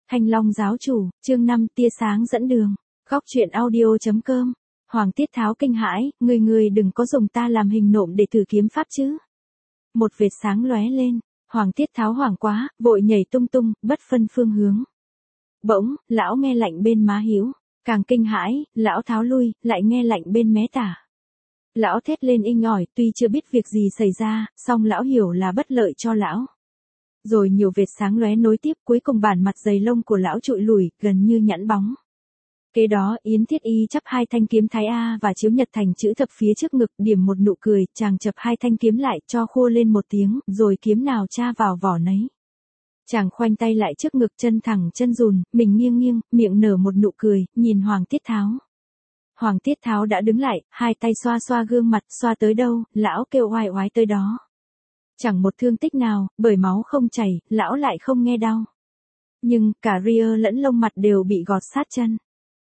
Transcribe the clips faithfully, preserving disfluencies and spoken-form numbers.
Thanh Long giáo chủ, chương năm tia sáng dẫn đường. Góc truyện audio.com. Hoàng Tiết Tháo kinh hãi, người người đừng có dùng ta làm hình nộm để thử kiếm pháp chứ. Một vệt sáng lóe lên, Hoàng Tiết Tháo hoảng quá, vội nhảy tung tung, bất phân phương hướng. Bỗng, lão nghe lạnh bên má hữu, càng kinh hãi, lão tháo lui, lại nghe lạnh bên mé tả. Lão thét lên inh ỏi, tuy chưa biết việc gì xảy ra, song lão hiểu là bất lợi cho lão. Rồi nhiều vệt sáng lóe nối tiếp, cuối cùng bản mặt dày lông của lão trụi lùi, gần như nhẵn bóng. Kế đó Yến Thiết Y chắp hai thanh kiếm thái A và chiếu nhật thành chữ thập phía trước ngực, điểm một nụ cười, chàng chập hai thanh kiếm lại, cho khua lên một tiếng, rồi kiếm nào tra vào vỏ nấy. Chàng khoanh tay lại trước ngực, chân thẳng chân rùn, mình nghiêng nghiêng, miệng nở một nụ cười, nhìn Hoàng Tiết Tháo. Hoàng Tiết Tháo đã đứng lại, hai tay xoa xoa gương mặt, xoa tới đâu, lão kêu oai oái tới đó. Chẳng một thương tích nào, bởi máu không chảy, lão lại không nghe đau. Nhưng, cả ria lẫn lông mặt đều bị gọt sát chân.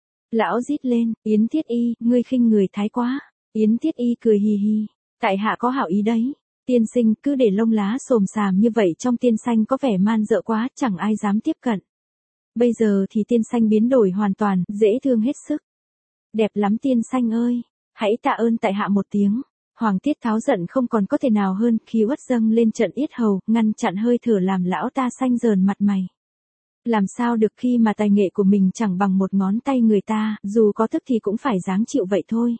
Lão rít lên, Yến Thiết Y, ngươi khinh người thái quá. Yến Thiết Y cười hì hì, tại hạ có hảo ý đấy. Tiên sinh cứ để lông lá xồm xàm như vậy trong tiên xanh có vẻ man dợ quá, chẳng ai dám tiếp cận. Bây giờ thì tiên xanh biến đổi hoàn toàn, dễ thương hết sức. Đẹp lắm tiên xanh ơi, hãy tạ ơn tại hạ một tiếng. Hoàng Tiết Tháo giận không còn có thể nào hơn, khí uất dâng lên trận yết hầu, ngăn chặn hơi thở làm lão ta xanh dờn mặt mày. Làm sao được khi mà tài nghệ của mình chẳng bằng một ngón tay người ta, dù có thức thì cũng phải dáng chịu vậy thôi.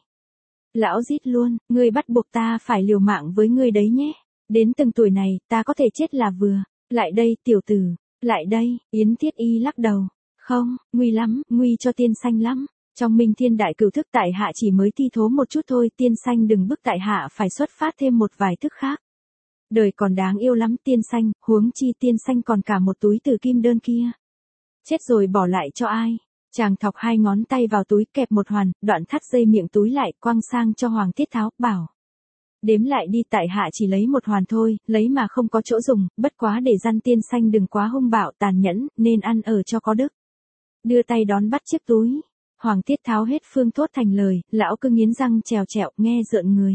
Lão rít luôn, ngươi bắt buộc ta phải liều mạng với ngươi đấy nhé. Đến từng tuổi này, ta có thể chết là vừa. Lại đây, tiểu tử, lại đây. Yến Thiết Y lắc đầu. Không, nguy lắm, nguy cho tiên xanh lắm. Trong Minh Thiên Đại Cửu thức tại hạ chỉ mới thi thố một chút thôi, tiên xanh đừng bức tại hạ phải xuất phát thêm một vài thức khác. Đời còn đáng yêu lắm tiên xanh, huống chi tiên xanh còn cả một túi từ kim đơn kia. Chết rồi bỏ lại cho ai? Chàng thọc hai ngón tay vào túi, kẹp một hoàn, đoạn thắt dây miệng túi lại, quăng sang cho Hoàng Tiết Tháo, bảo. Đếm lại đi, tại hạ chỉ lấy một hoàn thôi, lấy mà không có chỗ dùng, bất quá để răn tiên xanh đừng quá hung bạo tàn nhẫn, nên ăn ở cho có đức. Đưa tay đón bắt chiếc túi. Hoàng Tiết Tháo hết phương thốt thành lời, lão cứ nghiến răng trèo trẹo, nghe rợn người.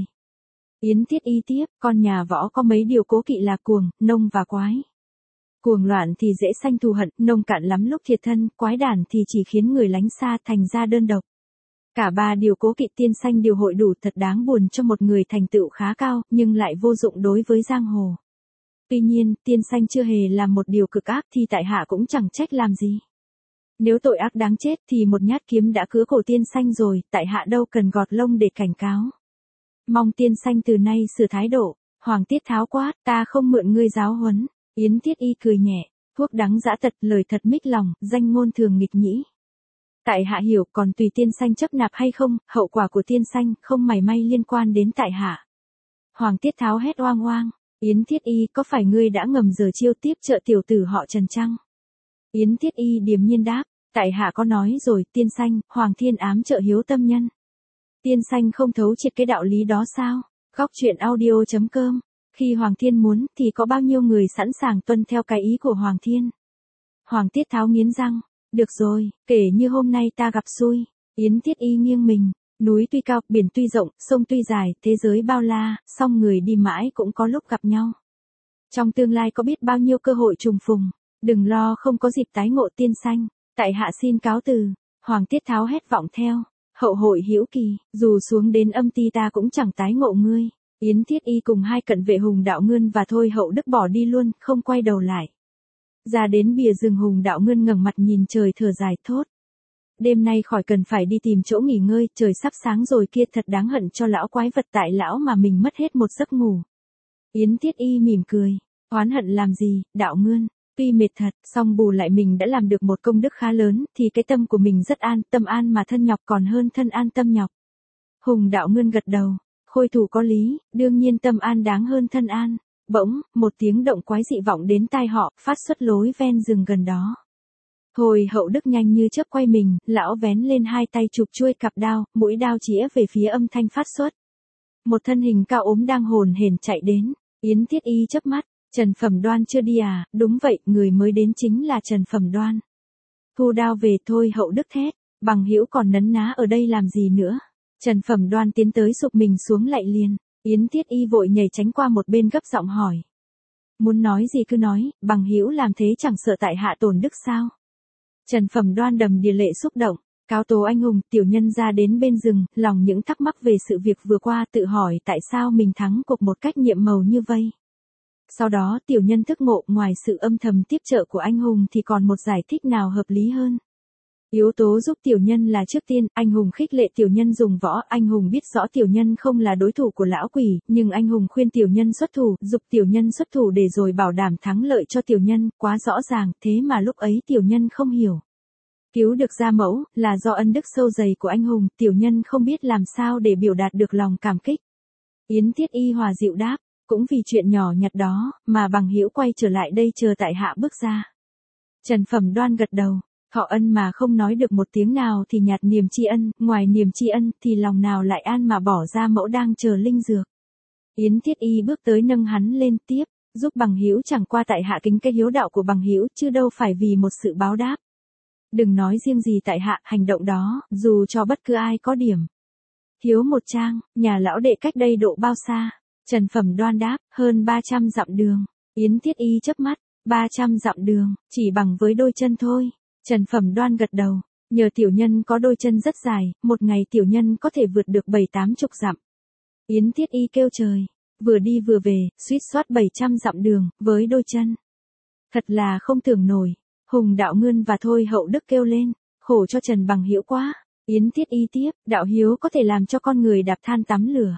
Yến Thiết Y tiếp, con nhà võ có mấy điều cố kỵ là cuồng, nông và quái. Cuồng loạn thì dễ sanh thù hận, nông cạn lắm lúc thiệt thân, quái đản thì chỉ khiến người lánh xa, thành ra đơn độc. Cả ba điều cố kỵ tiên xanh điều hội đủ, thật đáng buồn cho một người thành tựu khá cao, nhưng lại vô dụng đối với giang hồ. Tuy nhiên, tiên xanh chưa hề làm một điều cực ác thì tại hạ cũng chẳng trách làm gì. Nếu tội ác đáng chết thì một nhát kiếm đã cứa cổ tiên xanh rồi, tại hạ đâu cần gọt lông để cảnh cáo. Mong tiên xanh từ nay sửa thái độ. Hoàng Tiết Tháo quát, ta không mượn ngươi giáo huấn. Yến Thiết Y cười nhẹ, thuốc đắng dã tật, lời thật mích lòng, danh ngôn thường nghịch nhĩ. Tại hạ hiểu, còn tùy tiên xanh chấp nạp hay không, hậu quả của tiên xanh không mảy may liên quan đến tại hạ. Hoàng Tiết Tháo hét oang oang, Yến Thiết Y, có phải ngươi đã ngầm giờ chiêu tiếp trợ tiểu tử họ Trần chăng? Yến Thiết Y điềm nhiên đáp, tại hạ có nói rồi, tiên xanh, Hoàng Thiên ám trợ hiếu tâm nhân. Tiên xanh không thấu triệt cái đạo lý đó sao? Góc truyện audio.com. Khi Hoàng Thiên muốn thì có bao nhiêu người sẵn sàng tuân theo cái ý của Hoàng Thiên. Hoàng Tiết Tháo nghiến răng, được rồi, kể như hôm nay ta gặp xui. Yến Thiết Y nghiêng mình, núi tuy cao, biển tuy rộng, sông tuy dài, thế giới bao la, song người đi mãi cũng có lúc gặp nhau. Trong tương lai có biết bao nhiêu cơ hội trùng phùng, đừng lo không có dịp tái ngộ tiên xanh, tại hạ xin cáo từ. Hoàng Tiết Tháo hét vọng theo, hậu hội hữu kỳ, dù xuống đến âm ti ta cũng chẳng tái ngộ ngươi. Yến Thiết Y cùng hai cận vệ Hùng Đạo Ngân và Thôi Hậu Đức bỏ đi luôn, không quay đầu lại. Ra đến bìa rừng, Hùng Đạo Ngân ngẩng mặt nhìn trời thở dài thốt. Đêm nay khỏi cần phải đi tìm chỗ nghỉ ngơi, trời sắp sáng rồi kia, thật đáng hận cho lão quái vật tại lão mà mình mất hết một giấc ngủ. Yến Thiết Y mỉm cười, oán hận làm gì, Đạo Ngân, tuy mệt thật, song bù lại mình đã làm được một công đức khá lớn, thì cái tâm của mình rất an, tâm an mà thân nhọc còn hơn thân an tâm nhọc. Hùng Đạo Ngân gật đầu. Khôi thủ có lý, đương nhiên tâm an đáng hơn thân an. Bỗng, một tiếng động quái dị vọng đến tai họ, phát xuất lối ven rừng gần đó. Thôi Hậu Đức nhanh như chớp quay mình, lão vén lên hai tay chụp chuôi cặp đao, mũi đao chĩa về phía âm thanh phát xuất. Một thân hình cao ốm đang hồn hển chạy đến. Yến Thiết Y chớp mắt, Trần Phẩm Đoan chưa đi à? Đúng vậy, người mới đến chính là Trần Phẩm Đoan. Thu đao về. Thôi Hậu Đức thét, bằng hữu còn nấn ná ở đây làm gì nữa? Trần Phẩm Đoan tiến tới sụp mình xuống lạy liền. Yến Thiết Y vội nhảy tránh qua một bên, gấp giọng hỏi. Muốn nói gì cứ nói, bằng hữu làm thế chẳng sợ tại hạ tổn đức sao? Trần Phẩm Đoan đầm đìa lệ xúc động, cáo tố anh hùng. Tiểu nhân ra đến bên rừng, lòng những thắc mắc về sự việc vừa qua, tự hỏi tại sao mình thắng cuộc một cách nhiệm màu như vây. Sau đó tiểu nhân thức ngộ, ngoài sự âm thầm tiếp trợ của anh hùng thì còn một giải thích nào hợp lý hơn. Yếu tố giúp tiểu nhân là trước tiên, anh hùng khích lệ tiểu nhân dùng võ. Anh hùng biết rõ tiểu nhân không là đối thủ của lão quỷ, nhưng anh hùng khuyên tiểu nhân xuất thủ, giục tiểu nhân xuất thủ để rồi bảo đảm thắng lợi cho tiểu nhân. Quá rõ ràng, thế mà lúc ấy tiểu nhân không hiểu. Cứu được gia mẫu, là do ân đức sâu dày của anh hùng, tiểu nhân không biết làm sao để biểu đạt được lòng cảm kích. Yến Thiết Y hòa dịu đáp, cũng vì chuyện nhỏ nhặt đó, mà bằng hữu quay trở lại đây chờ tại hạ bước ra. Trần Phẩm Đoan gật đầu, thọ ân mà không nói được một tiếng nào thì nhạt niềm tri ân, ngoài niềm tri ân thì lòng nào lại an mà bỏ ra mẫu đang chờ linh dược. Yến Thiết Y bước tới nâng hắn lên tiếp, giúp bằng hữu chẳng qua tại hạ kính cái hiếu đạo của bằng hữu chứ đâu phải vì một sự báo đáp. Đừng nói riêng gì tại hạ, hành động đó, dù cho bất cứ ai có điểm hiếu một trang, nhà lão đệ cách đây độ bao xa? Trần Phẩm Đoan đáp, hơn ba trăm dặm đường. Yến Thiết Y chớp mắt, ba trăm dặm đường, chỉ bằng với đôi chân thôi. Trần Phẩm Đoan gật đầu, nhờ tiểu nhân có đôi chân rất dài, một ngày tiểu nhân có thể vượt được bảy tám chục dặm. Yến Thiết Y kêu trời, vừa đi vừa về, suýt soát bảy trăm dặm đường, với đôi chân. Thật là không tưởng nổi. Hùng Đạo Ngươn và Thôi Hậu Đức kêu lên, khổ cho Trần bằng hữu quá. Yến Thiết Y tiếp, đạo hiếu có thể làm cho con người đạp than tắm lửa.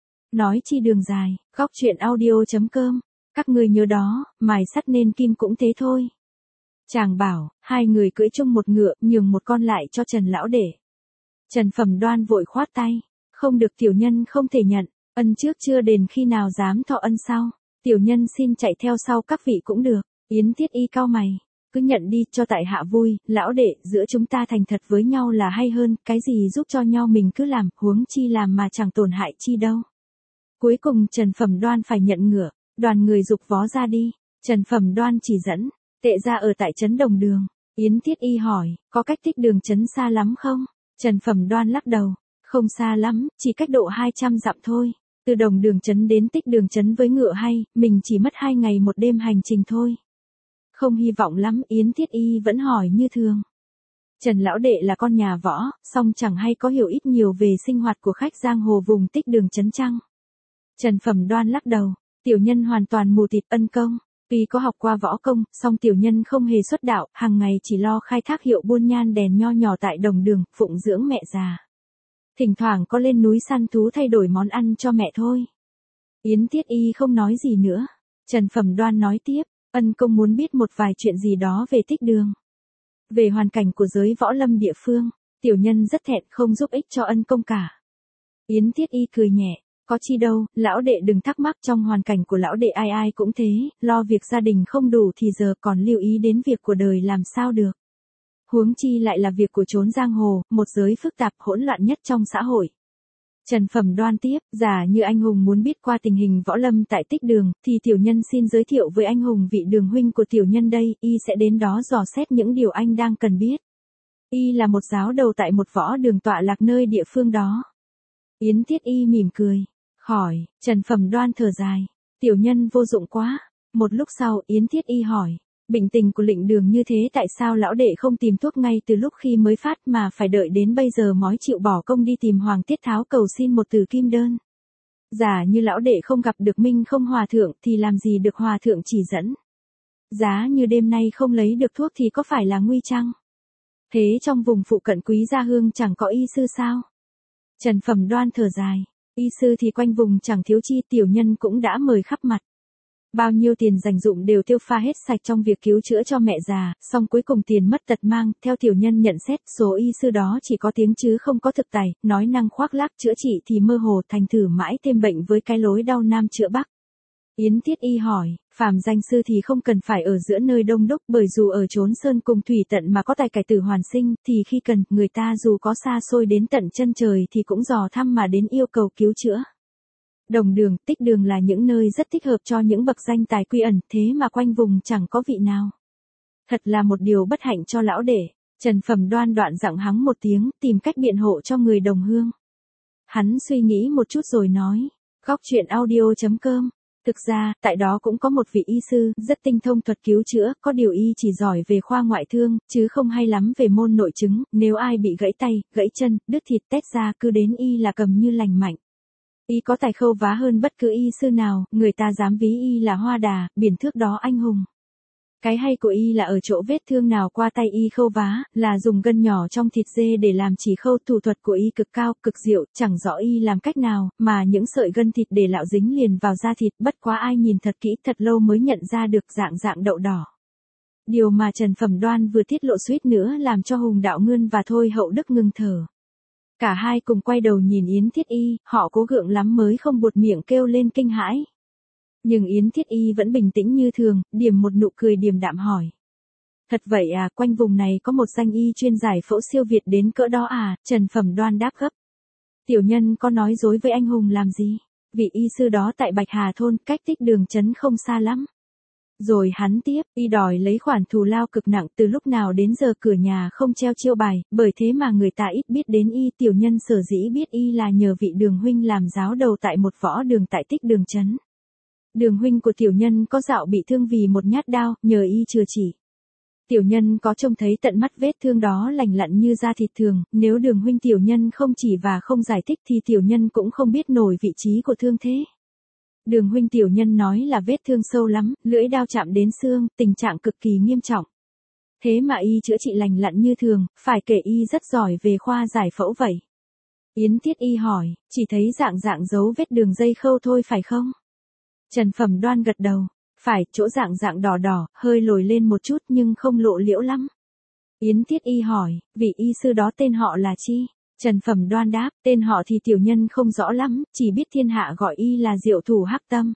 Nói chi đường dài, góc truyện audio.com, các người nhớ đó, mài sắt nên kim cũng thế thôi. Chàng bảo, hai người cưỡi chung một ngựa, nhường một con lại cho Trần lão đệ. Trần Phẩm Đoan vội khoát tay, không được, tiểu nhân không thể nhận, ân trước chưa đền khi nào dám thọ ân sau, tiểu nhân xin chạy theo sau các vị cũng được. Yến Thiết Y cau mày, cứ nhận đi cho tại hạ vui, lão đệ, giữa chúng ta thành thật với nhau là hay hơn, cái gì giúp cho nhau mình cứ làm, huống chi làm mà chẳng tổn hại chi đâu. Cuối cùng Trần Phẩm Đoan phải nhận ngựa, đoàn người dục vó ra đi. Trần Phẩm Đoan chỉ dẫn, tệ ra ở tại trấn Đồng Đường. Yến Thiết Y hỏi, có cách tích đường trấn xa lắm không? Trần Phẩm Đoan lắc đầu, không xa lắm, chỉ cách độ hai trăm dặm thôi. Từ Đồng Đường trấn đến tích đường trấn với ngựa hay, mình chỉ mất hai ngày một đêm hành trình thôi. Không hy vọng lắm, Yến Thiết Y vẫn hỏi như thường. Trần lão đệ là con nhà võ, song chẳng hay có hiểu ít nhiều về sinh hoạt của khách giang hồ vùng tích đường trấn chăng? Trần Phẩm Đoan lắc đầu, tiểu nhân hoàn toàn mù tịt ân công, tuy có học qua võ công, song tiểu nhân không hề xuất đạo, hàng ngày chỉ lo khai thác hiệu buôn nhan đèn nho nhỏ tại Đồng Đường, phụng dưỡng mẹ già. Thỉnh thoảng có lên núi săn thú thay đổi món ăn cho mẹ thôi. Yến Thiết Y không nói gì nữa. Trần Phẩm Đoan nói tiếp, ân công muốn biết một vài chuyện gì đó về tích đường. Về hoàn cảnh của giới võ lâm địa phương, tiểu nhân rất thẹn không giúp ích cho ân công cả. Yến Thiết Y cười nhẹ, có chi đâu, lão đệ đừng thắc mắc, trong hoàn cảnh của lão đệ ai ai cũng thế, lo việc gia đình không đủ thì giờ còn lưu ý đến việc của đời làm sao được. Huống chi lại là việc của chốn giang hồ, một giới phức tạp hỗn loạn nhất trong xã hội. Trần Phẩm Đoan tiếp, giả như anh hùng muốn biết qua tình hình võ lâm tại tích đường, thì tiểu nhân xin giới thiệu với anh hùng vị đường huynh của tiểu nhân đây, y sẽ đến đó dò xét những điều anh đang cần biết. Y là một giáo đầu tại một võ đường tọa lạc nơi địa phương đó. Yến Thiết Y mỉm cười, khỏi. Trần Phẩm Đoan thở dài, tiểu nhân vô dụng quá. Một lúc sau, Yến Thiết Y hỏi, bệnh tình của Lệnh Đường như thế tại sao lão đệ không tìm thuốc ngay từ lúc khi mới phát mà phải đợi đến bây giờ mới chịu bỏ công đi tìm Hoàng Tiết Tháo cầu xin một từ kim đơn? Giả như lão đệ không gặp được Minh Không hòa thượng thì làm gì được hòa thượng chỉ dẫn? Giá như đêm nay không lấy được thuốc thì có phải là nguy chăng? Thế trong vùng phụ cận Quý Gia Hương chẳng có y sư sao? Trần Phẩm Đoan thở dài, y sư thì quanh vùng chẳng thiếu chi, tiểu nhân cũng đã mời khắp mặt. Bao nhiêu tiền dành dụm đều tiêu pha hết sạch trong việc cứu chữa cho mẹ già, song cuối cùng tiền mất tật mang, theo tiểu nhân nhận xét, số y sư đó chỉ có tiếng chứ không có thực tài, nói năng khoác lác, chữa trị thì mơ hồ, thành thử mãi thêm bệnh với cái lối đau nam chữa bắc. Yến Thiết Y hỏi, phàm danh sư thì không cần phải ở giữa nơi đông đúc, bởi dù ở chốn sơn cùng thủy tận mà có tài cải tử hoàn sinh, thì khi cần, người ta dù có xa xôi đến tận chân trời thì cũng dò thăm mà đến yêu cầu cứu chữa. Đồng Đường, Tích Đường là những nơi rất thích hợp cho những bậc danh tài quy ẩn, thế mà quanh vùng chẳng có vị nào. Thật là một điều bất hạnh cho lão đệ. Trần Phẩm Đoan đoạn giọng hắng một tiếng, tìm cách biện hộ cho người đồng hương. Hắn suy nghĩ một chút rồi nói, góc truyện audio chấm com Thực ra, tại đó cũng có một vị y sư, rất tinh thông thuật cứu chữa, có điều y chỉ giỏi về khoa ngoại thương, chứ không hay lắm về môn nội chứng, nếu ai bị gãy tay, gãy chân, đứt thịt tét ra cứ đến y là cầm như lành mạnh. Y có tài khâu vá hơn bất cứ y sư nào, người ta dám ví y là hoa đà, biển thước đó anh hùng. Cái hay của y là ở chỗ vết thương nào qua tay y khâu vá, là dùng gân nhỏ trong thịt dê để làm chỉ khâu, thủ thuật của y cực cao, cực diệu, chẳng rõ y làm cách nào, mà những sợi gân thịt để lạo dính liền vào da thịt, bất quá ai nhìn thật kỹ thật lâu mới nhận ra được dạng dạng đậu đỏ. Điều mà Trần Phẩm Đoan vừa tiết lộ suýt nữa làm cho Hùng Đạo Ngươn và Thôi Hậu Đức ngừng thở. Cả hai cùng quay đầu nhìn Yến Thiết Y, họ cố gượng lắm mới không buột miệng kêu lên kinh hãi. Nhưng Yến Thiết Y vẫn bình tĩnh như thường, điểm một nụ cười điềm đạm hỏi. Thật vậy à, quanh vùng này có một danh y chuyên giải phẫu siêu việt đến cỡ đó à, Trần Phẩm Đoan đáp gấp. Tiểu nhân có nói dối với anh Hùng làm gì, vị y sư đó tại Bạch Hà Thôn, cách Tích Đường trấn không xa lắm. Rồi hắn tiếp, y đòi lấy khoản thù lao cực nặng, từ lúc nào đến giờ cửa nhà không treo chiêu bài, bởi thế mà người ta ít biết đến y. Tiểu nhân sở dĩ biết y là nhờ vị Đường huynh làm giáo đầu tại một võ đường tại Tích Đường trấn. Đường huynh của tiểu nhân có dạo bị thương vì một nhát đao, nhờ y chữa trị. Tiểu nhân có trông thấy tận mắt vết thương đó lành lặn như da thịt thường, nếu Đường huynh tiểu nhân không chỉ và không giải thích thì tiểu nhân cũng không biết nổi vị trí của thương thế. Đường huynh tiểu nhân nói là vết thương sâu lắm, lưỡi đao chạm đến xương, tình trạng cực kỳ nghiêm trọng. Thế mà y chữa trị lành lặn như thường, phải kể y rất giỏi về khoa giải phẫu vậy. Yến Thiết Y hỏi, chỉ thấy dạng dạng dấu vết đường dây khâu thôi phải không? Trần Phẩm Đoan gật đầu, phải, chỗ dạng dạng đỏ đỏ, hơi lồi lên một chút nhưng không lộ liễu lắm. Yến Thiết Y hỏi, vị y sư đó tên họ là chi? Trần Phẩm Đoan đáp, tên họ thì tiểu nhân không rõ lắm, chỉ biết thiên hạ gọi y là Diệu Thủ Hắc Tâm.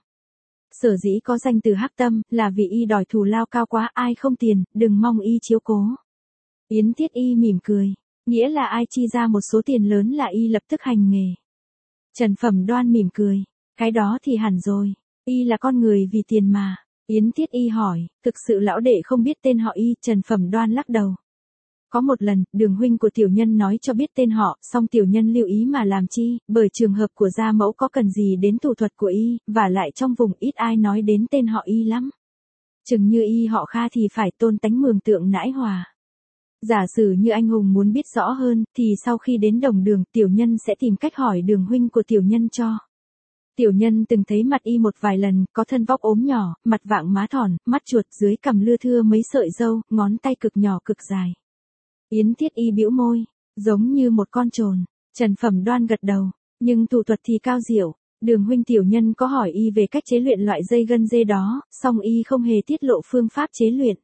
Sở dĩ có danh từ Hắc Tâm, là vì y đòi thù lao cao quá, ai không tiền, đừng mong y chiếu cố. Yến Thiết Y mỉm cười, nghĩa là ai chi ra một số tiền lớn là y lập tức hành nghề. Trần Phẩm Đoan mỉm cười, cái đó thì hẳn rồi, y là con người vì tiền mà. Yến Thiết Y hỏi, thực sự lão đệ không biết tên họ y? Trần Phẩm Đoan lắc đầu. Có một lần, Đường huynh của tiểu nhân nói cho biết tên họ, song tiểu nhân lưu ý mà làm chi, bởi trường hợp của gia mẫu có cần gì đến thủ thuật của y, và lại trong vùng ít ai nói đến tên họ y lắm. Chừng như y họ Kha thì phải tôn tánh mường tượng nãi hòa. Giả sử như anh Hùng muốn biết rõ hơn, thì sau khi đến Đồng Đường, tiểu nhân sẽ tìm cách hỏi Đường huynh của tiểu nhân cho. Tiểu nhân từng thấy mặt y một vài lần, có thân vóc ốm nhỏ, mặt vạng má thòn, mắt chuột, dưới cằm lưa thưa mấy sợi râu, ngón tay cực nhỏ cực dài. Yến Thiết Y bĩu môi, giống như một con trồn. Trần Phẩm Đoan gật đầu, nhưng thủ thuật thì cao diệu. Đường huynh tiểu nhân có hỏi y về cách chế luyện loại dây gân dê đó, song y không hề tiết lộ phương pháp chế luyện.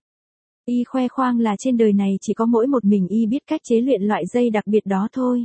Y khoe khoang là trên đời này chỉ có mỗi một mình y biết cách chế luyện loại dây đặc biệt đó thôi.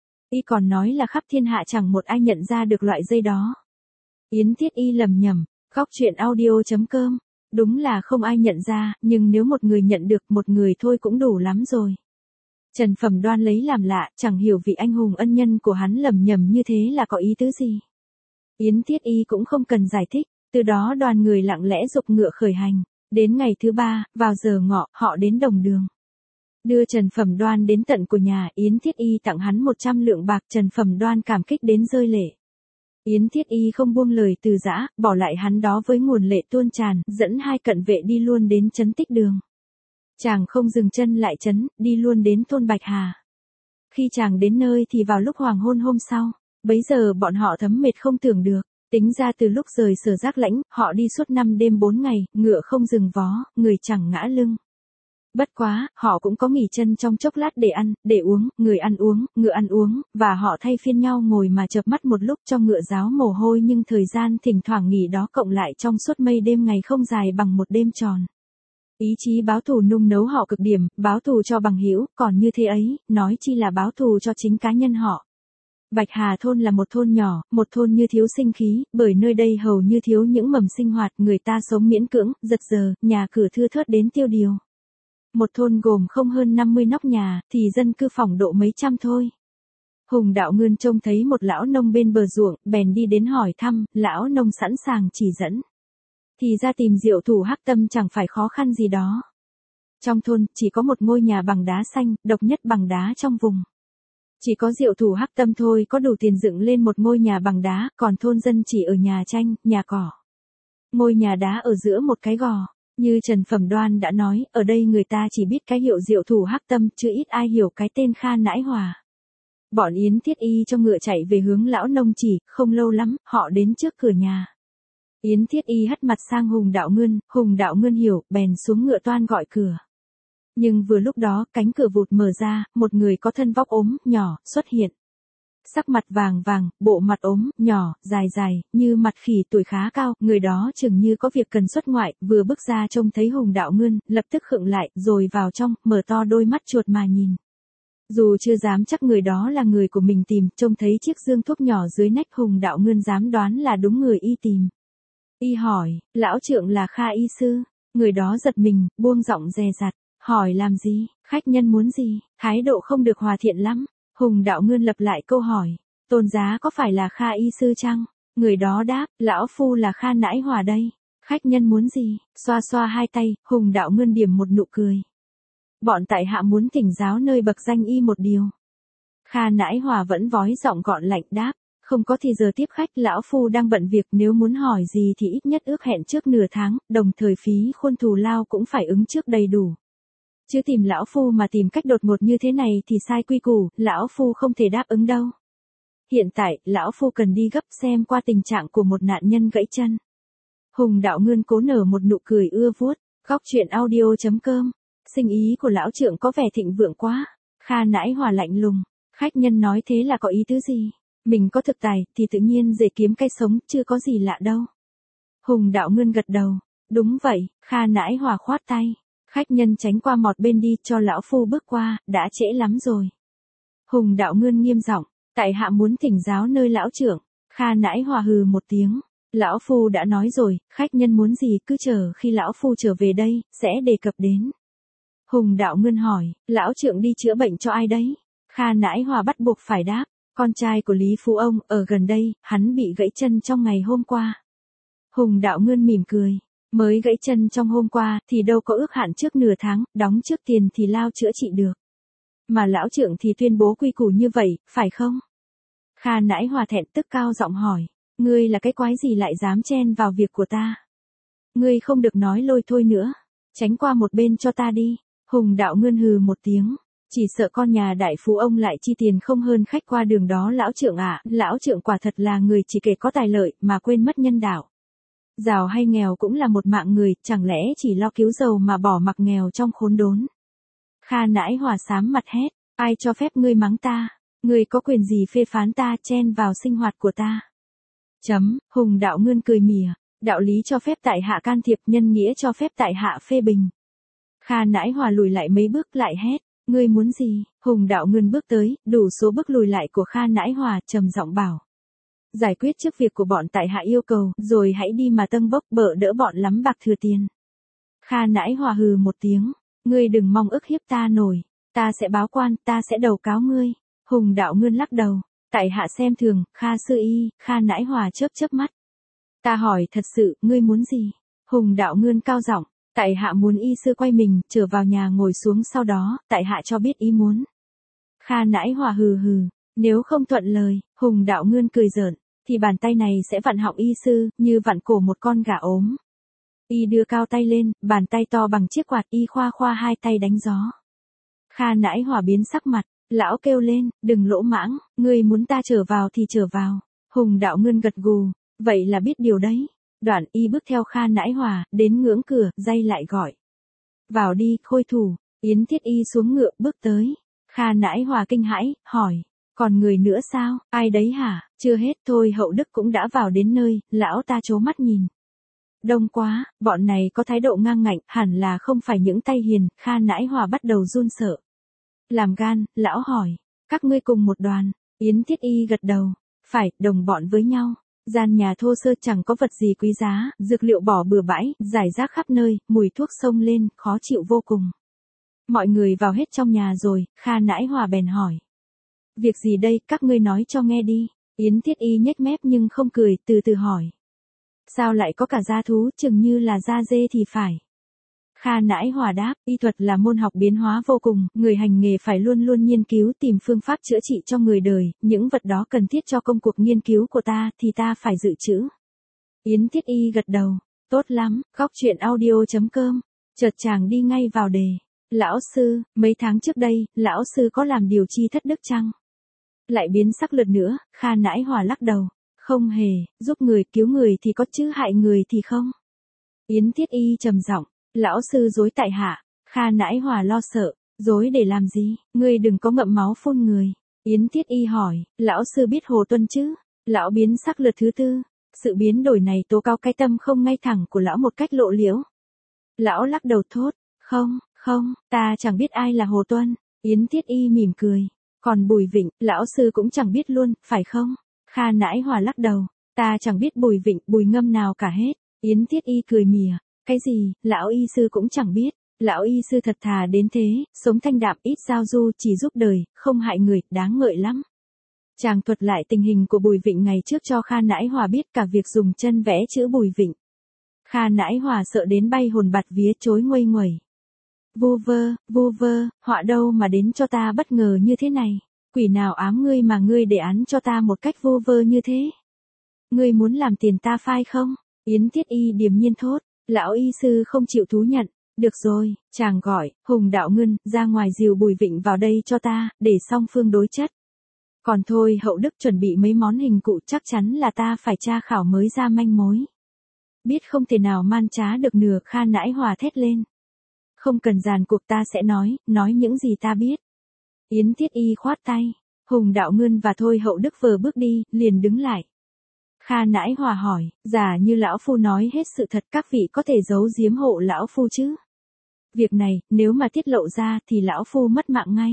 Y còn nói là khắp thiên hạ chẳng một ai nhận ra được loại dây đó. Yến Thiết Y lầm nhầm, góc truyện audio chấm com. Đúng là không ai nhận ra, nhưng nếu một người nhận được, một người thôi cũng đủ lắm rồi. Trần Phẩm Đoan lấy làm lạ, chẳng hiểu vị anh hùng ân nhân của hắn lầm nhầm như thế là có ý tứ gì. Yến Thiết Y cũng không cần giải thích, từ đó đoàn người lặng lẽ giục ngựa khởi hành. Đến ngày thứ ba, vào giờ ngọ, họ đến Đồng Đường. Đưa Trần Phẩm Đoan đến tận của nhà, Yến Thiết Y tặng hắn một trăm lượng bạc. Trần Phẩm Đoan cảm kích đến rơi lệ. Yến Thiết Y không buông lời từ giã, bỏ lại hắn đó với nguồn lệ tuôn tràn, dẫn hai cận vệ đi luôn đến trấn Tích Đường. Chàng không dừng chân lại trấn, đi luôn đến thôn Bạch Hà. Khi chàng đến nơi thì vào lúc hoàng hôn hôm sau, bấy giờ bọn họ thấm mệt không tưởng được. Tính ra từ lúc rời Sở Giác Lãnh, họ đi suốt năm đêm bốn ngày, ngựa không dừng vó, người chẳng ngã lưng. Bất quá, họ cũng có nghỉ chân trong chốc lát để ăn, để uống, người ăn uống, ngựa ăn uống, và họ thay phiên nhau ngồi mà chợp mắt một lúc cho ngựa ráo mồ hôi, nhưng thời gian thỉnh thoảng nghỉ đó cộng lại trong suốt mây đêm ngày không dài bằng một đêm tròn. Ý chí báo thù nung nấu họ cực điểm, báo thù cho bằng hữu, còn như thế ấy, nói chi là báo thù cho chính cá nhân họ. Bạch Hà Thôn là một thôn nhỏ, một thôn như thiếu sinh khí, bởi nơi đây hầu như thiếu những mầm sinh hoạt, người ta sống miễn cưỡng, giật giờ, nhà cửa thưa thớt đến tiêu điều. Một thôn gồm không hơn năm mươi nóc nhà, thì dân cư phỏng độ mấy trăm thôi. Hùng Đạo Ngươn trông thấy một lão nông bên bờ ruộng, bèn đi đến hỏi thăm, lão nông sẵn sàng chỉ dẫn. Thì ra tìm Diệu Thủ Hắc Tâm chẳng phải khó khăn gì đó. Trong thôn, chỉ có một ngôi nhà bằng đá xanh, độc nhất bằng đá trong vùng. Chỉ có Diệu Thủ Hắc Tâm thôi có đủ tiền dựng lên một ngôi nhà bằng đá, còn thôn dân chỉ ở nhà tranh, nhà cỏ. Ngôi nhà đá ở giữa một cái gò. Như Trần Phẩm Đoan đã nói, ở đây người ta chỉ biết cái hiệu diệu thủ hắc tâm, chứ ít ai hiểu cái tên Kha Nãi Hòa. Bọn Yến Thiết Y cho ngựa chạy về hướng lão nông chỉ, không lâu lắm, họ đến trước cửa nhà. Yến Thiết Y hất mặt sang Hùng Đạo Ngân, Hùng Đạo Ngân hiểu, bèn xuống ngựa toan gọi cửa. Nhưng vừa lúc đó, cánh cửa vụt mở ra, một người có thân vóc ốm, nhỏ, xuất hiện. Sắc mặt vàng vàng, bộ mặt ốm, nhỏ, dài dài, như mặt khỉ, tuổi khá cao, người đó chừng như có việc cần xuất ngoại, vừa bước ra trông thấy Hùng Đạo Ngân, lập tức khựng lại, rồi vào trong, mở to đôi mắt chuột mà nhìn. Dù chưa dám chắc người đó là người của mình tìm, trông thấy chiếc dương thuốc nhỏ dưới nách Hùng Đạo Ngân dám đoán là đúng người y tìm. Y hỏi, lão trượng là Kha y sư, người đó giật mình, buông giọng dè dặt, hỏi làm gì, khách nhân muốn gì, thái độ không được hòa thiện lắm. Hùng Đạo Ngân lặp lại câu hỏi, tôn giá có phải là Kha y sư chăng? Người đó đáp, lão phu là Kha Nãi Hòa đây. Khách nhân muốn gì? Xoa xoa hai tay, Hùng Đạo Ngân điểm một nụ cười. Bọn tại hạ muốn thỉnh giáo nơi bậc danh y một điều. Kha Nãi Hòa vẫn vói giọng gọn lạnh đáp, không có thì giờ tiếp khách, lão phu đang bận việc, nếu muốn hỏi gì thì ít nhất ước hẹn trước nửa tháng, đồng thời phí khuôn thù lao cũng phải ứng trước đầy đủ. Chứ tìm lão phu mà tìm cách đột ngột như thế này thì sai quy củ, lão phu không thể đáp ứng đâu. Hiện tại, lão phu cần đi gấp xem qua tình trạng của một nạn nhân gãy chân. Hùng Đạo Ngân cố nở một nụ cười ưa vuốt, góc truyện audio chấm com. Sinh ý của lão trượng có vẻ thịnh vượng quá. Kha Nãi Hòa lạnh lùng, khách nhân nói thế là có ý tứ gì? Mình có thực tài thì tự nhiên dễ kiếm cái sống, chưa có gì lạ đâu. Hùng Đạo Ngân gật đầu, đúng vậy. Kha Nãi Hòa khoát tay. Khách nhân tránh qua một bên đi, cho lão phu bước qua, đã trễ lắm rồi. Hùng Đạo Ngân nghiêm giọng, tại hạ muốn thỉnh giáo nơi lão trưởng. Kha Nãi Hòa hừ một tiếng, lão phu đã nói rồi, khách nhân muốn gì cứ chờ khi lão phu trở về đây, sẽ đề cập đến. Hùng Đạo Ngân hỏi, lão trưởng đi chữa bệnh cho ai đấy? Kha Nãi Hòa bắt buộc phải đáp, con trai của Lý Phú ông, ở gần đây, hắn bị gãy chân trong ngày hôm qua. Hùng Đạo Ngân mỉm cười. Mới gãy chân trong hôm qua thì đâu có ước hạn trước nửa tháng, đóng trước tiền thì lao chữa trị được. Mà lão trượng thì tuyên bố quy củ như vậy, phải không? Kha Nãi Hòa thẹn tức cao giọng hỏi, ngươi là cái quái gì lại dám chen vào việc của ta? Ngươi không được nói lôi thôi nữa, tránh qua một bên cho ta đi. Hùng Đạo Ngân hừ một tiếng, chỉ sợ con nhà đại phú ông lại chi tiền không hơn khách qua đường đó lão trượng ạ, à, lão trượng quả thật là người chỉ kể có tài lợi mà quên mất nhân đạo. Giàu hay nghèo cũng là một mạng người, chẳng lẽ chỉ lo cứu giàu mà bỏ mặc nghèo trong khốn đốn. Kha Nãi Hòa xám mặt hét, ai cho phép ngươi mắng ta, ngươi có quyền gì phê phán ta, chen vào sinh hoạt của ta. Chấm, Hùng Đạo Ngân cười mỉa, đạo lý cho phép tại hạ can thiệp, nhân nghĩa cho phép tại hạ phê bình. Kha Nãi Hòa lùi lại mấy bước lại hét, ngươi muốn gì? Hùng Đạo Ngân bước tới, đủ số bước lùi lại của Kha Nãi Hòa, trầm giọng bảo. Giải quyết trước việc của bọn tại hạ yêu cầu, rồi hãy đi mà tâng bốc, bợ đỡ bọn lắm bạc thừa tiền. Kha Nãi Hòa hừ một tiếng, ngươi đừng mong ức hiếp ta nổi, ta sẽ báo quan, ta sẽ đầu cáo ngươi. Hùng Đạo Ngân lắc đầu, tại hạ xem thường. Kha sư y. Kha Nãi Hòa chớp chớp mắt. Ta hỏi thật sự, ngươi muốn gì? Hùng Đạo Ngân cao giọng, tại hạ muốn y sư quay mình, trở vào nhà ngồi xuống, sau đó, tại hạ cho biết ý muốn. Kha Nãi Hòa hừ hừ, nếu không thuận lời, Hùng Đạo Ngân cười giỡn, thì bàn tay này sẽ vặn họng y sư, như vặn cổ một con gà ốm. Y đưa cao tay lên, bàn tay to bằng chiếc quạt, y khoa khoa hai tay đánh gió. Kha Nãi Hòa biến sắc mặt, lão kêu lên, đừng lỗ mãng, ngươi muốn ta trở vào thì trở vào. Hùng Đạo Ngân gật gù, vậy là biết điều đấy. Đoạn y bước theo Kha Nãi Hòa, đến ngưỡng cửa, day lại gọi. Vào đi, khôi thủ. Yến Thiết Y xuống ngựa, bước tới. Kha Nãi Hòa kinh hãi, hỏi. Còn người nữa sao, ai đấy hả? Chưa hết thôi, Hậu Đức cũng đã vào đến nơi, lão ta trố mắt nhìn. Đông quá, bọn này có thái độ ngang ngạnh, hẳn là không phải những tay hiền. Kha Nãi Hòa bắt đầu run sợ. Làm gan, lão hỏi. Các ngươi cùng một đoàn. Yến Thiết Y gật đầu. Phải, đồng bọn với nhau. Gian nhà thô sơ chẳng có vật gì quý giá, dược liệu bỏ bừa bãi, rải rác khắp nơi, mùi thuốc xông lên, khó chịu vô cùng. Mọi người vào hết trong nhà rồi, Kha Nãi Hòa bèn hỏi. Việc gì đây, các ngươi nói cho nghe đi. Yến Thiết Y nhếch mép nhưng không cười, từ từ hỏi. Sao lại có cả da thú, chừng như là da dê thì phải. Kha Nãi Hòa đáp, y thuật là môn học biến hóa vô cùng, người hành nghề phải luôn luôn nghiên cứu tìm phương pháp chữa trị cho người đời, những vật đó cần thiết cho công cuộc nghiên cứu của ta thì ta phải dự trữ. Yến Thiết Y gật đầu, Tốt lắm, góc chuyện audio.com. Chợt chàng đi ngay vào đề. Lão sư, mấy tháng trước đây, lão sư có làm điều chi thất đức chăng? Lại biến sắc lượt nữa, Kha Nãi Hòa lắc đầu. Không hề, giúp người cứu người thì có chứ hại người thì không. Yến Thiết Y trầm giọng, lão sư dối tại hạ. Kha Nãi Hòa lo sợ, dối để làm gì, ngươi đừng có ngậm máu phun người. Yến Thiết Y hỏi, lão sư biết Hồ Tuân chứ? Lão biến sắc lượt thứ tư. Sự biến đổi này tố cáo cái tâm không ngay thẳng của lão một cách lộ liễu. Lão lắc đầu thốt, không, không, ta chẳng biết ai là Hồ Tuân. Yến Thiết Y mỉm cười. Còn Bùi Vịnh, lão sư cũng chẳng biết luôn, phải không? Kha Nãi Hòa lắc đầu, ta chẳng biết Bùi Vịnh, Bùi Ngâm nào cả hết. Yến Thiết Y cười mỉa, cái gì, lão y sư cũng chẳng biết. Lão y sư thật thà đến thế, sống thanh đạm ít giao du chỉ giúp đời, không hại người, đáng ngợi lắm. Chàng thuật lại tình hình của Bùi Vịnh ngày trước cho Kha Nãi Hòa biết cả việc dùng chân vẽ chữ Bùi Vịnh. Kha Nãi Hòa sợ đến bay hồn bạt vía chối nguây nguẩy. Vu vơ, vu vơ, họa đâu mà đến cho ta bất ngờ như thế này. Quỷ nào ám ngươi mà ngươi để án cho ta một cách vu vơ như thế. Ngươi muốn làm tiền ta phai không? Yến Thiết Y điềm nhiên thốt, lão y sư không chịu thú nhận. Được rồi, chàng gọi, Hùng Đạo Ngân, ra ngoài dìu Bùi Vịnh vào đây cho ta, để song phương đối chất. Còn thôi Hậu Đức chuẩn bị mấy món hình cụ chắc chắn là ta phải tra khảo mới ra manh mối. Biết không thể nào man trá được nửa, Kha Nãi Hòa thét lên. Không cần giàn cuộc, ta sẽ nói, nói những gì ta biết. Yến Thiết Y khoát tay, Hùng Đạo Ngân và Thôi Hậu Đức vừa bước đi, liền đứng lại. Kha Nãi Hòa hỏi, giả như lão phu nói hết sự thật các vị có thể giấu giếm hộ lão phu chứ? Việc này, nếu mà tiết lộ ra thì lão phu mất mạng ngay.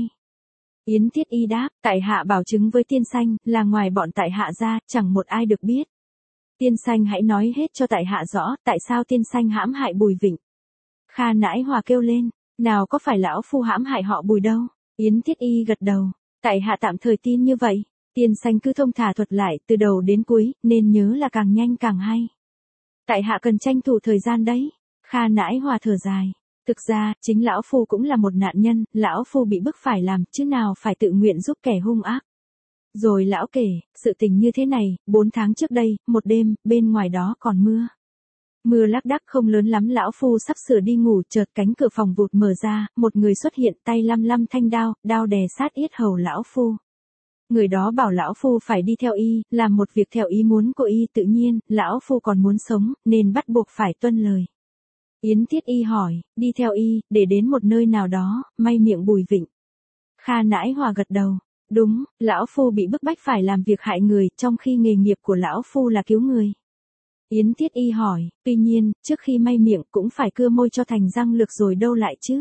Yến Thiết Y đáp, tại hạ bảo chứng với tiên sanh, là ngoài bọn tại hạ ra, chẳng một ai được biết. Tiên sanh hãy nói hết cho tại hạ rõ, tại sao tiên sanh hãm hại Bùi Vịnh. Kha Nãi Hòa kêu lên, nào có phải lão phu hãm hại họ Bùi đâu. Yến Thiết Y gật đầu, tại hạ tạm thời tin như vậy. Tiên sanh cứ thông thả thuật lại từ đầu đến cuối, nên nhớ là càng nhanh càng hay. Tại hạ cần tranh thủ thời gian đấy. Kha Nãi Hòa thở dài. Thực ra, chính lão phu cũng là một nạn nhân, lão phu bị bức phải làm, chứ nào phải tự nguyện giúp kẻ hung ác. Rồi lão kể, sự tình như thế này, bốn tháng trước đây, một đêm, bên ngoài đó còn mưa. Mưa lác đác không lớn lắm, lão phu sắp sửa đi ngủ, chợt cánh cửa phòng vụt mở ra, một người xuất hiện, tay lăm lăm thanh đao, đao đè sát yết hầu lão phu. Người đó bảo lão phu phải đi theo y, làm một việc theo ý muốn của y, tự nhiên, lão phu còn muốn sống, nên bắt buộc phải tuân lời. Yến Thiết Y hỏi, đi theo y, để đến một nơi nào đó, may miệng Bùi Vịnh. Kha Nãi Hòa gật đầu, đúng, lão phu bị bức bách phải làm việc hại người, trong khi nghề nghiệp của lão phu là cứu người. Yến Thiết Y hỏi, tuy nhiên, trước khi may miệng cũng phải cưa môi cho thành răng lược rồi đâu lại chứ?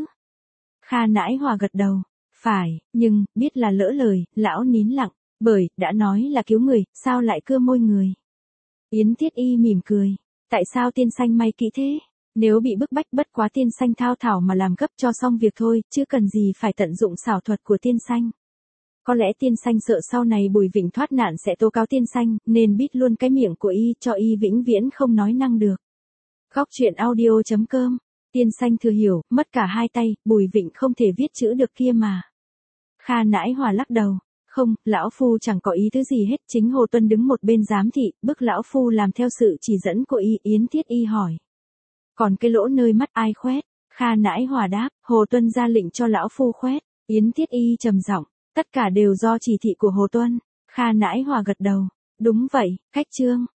Kha Nãi Hòa gật đầu, phải, nhưng, biết là lỡ lời, lão nín lặng, bởi, đã nói là cứu người, sao lại cưa môi người? Yến Thiết Y mỉm cười, tại sao tiên sanh may kỹ thế? Nếu bị bức bách bất quá tiên sanh thao thảo mà làm gấp cho xong việc thôi, chứ cần gì phải tận dụng xảo thuật của tiên sanh. Có lẽ tiên sanh sợ sau này Bùi Vịnh thoát nạn sẽ tố cáo tiên sanh, nên bít luôn cái miệng của y cho y vĩnh viễn không nói năng được. Góc chuyện audio.com. Tiên sanh thừa hiểu, mất cả hai tay, Bùi Vịnh không thể viết chữ được kia mà. Kha Nãi Hòa lắc đầu. Không, lão phu chẳng có ý thứ gì hết, chính Hồ Tuân đứng một bên giám thị, bức lão phu làm theo sự chỉ dẫn của y. Yến Thiết Y hỏi. Còn cái lỗ nơi mắt ai khoét? Kha Nãi Hòa đáp, Hồ Tuân ra lệnh cho lão phu khoét. Yến Thiết Y trầm giọng, tất cả đều do chỉ thị của Hồ Tuân. Kha Nãi Hòa gật đầu, đúng vậy, cách chương.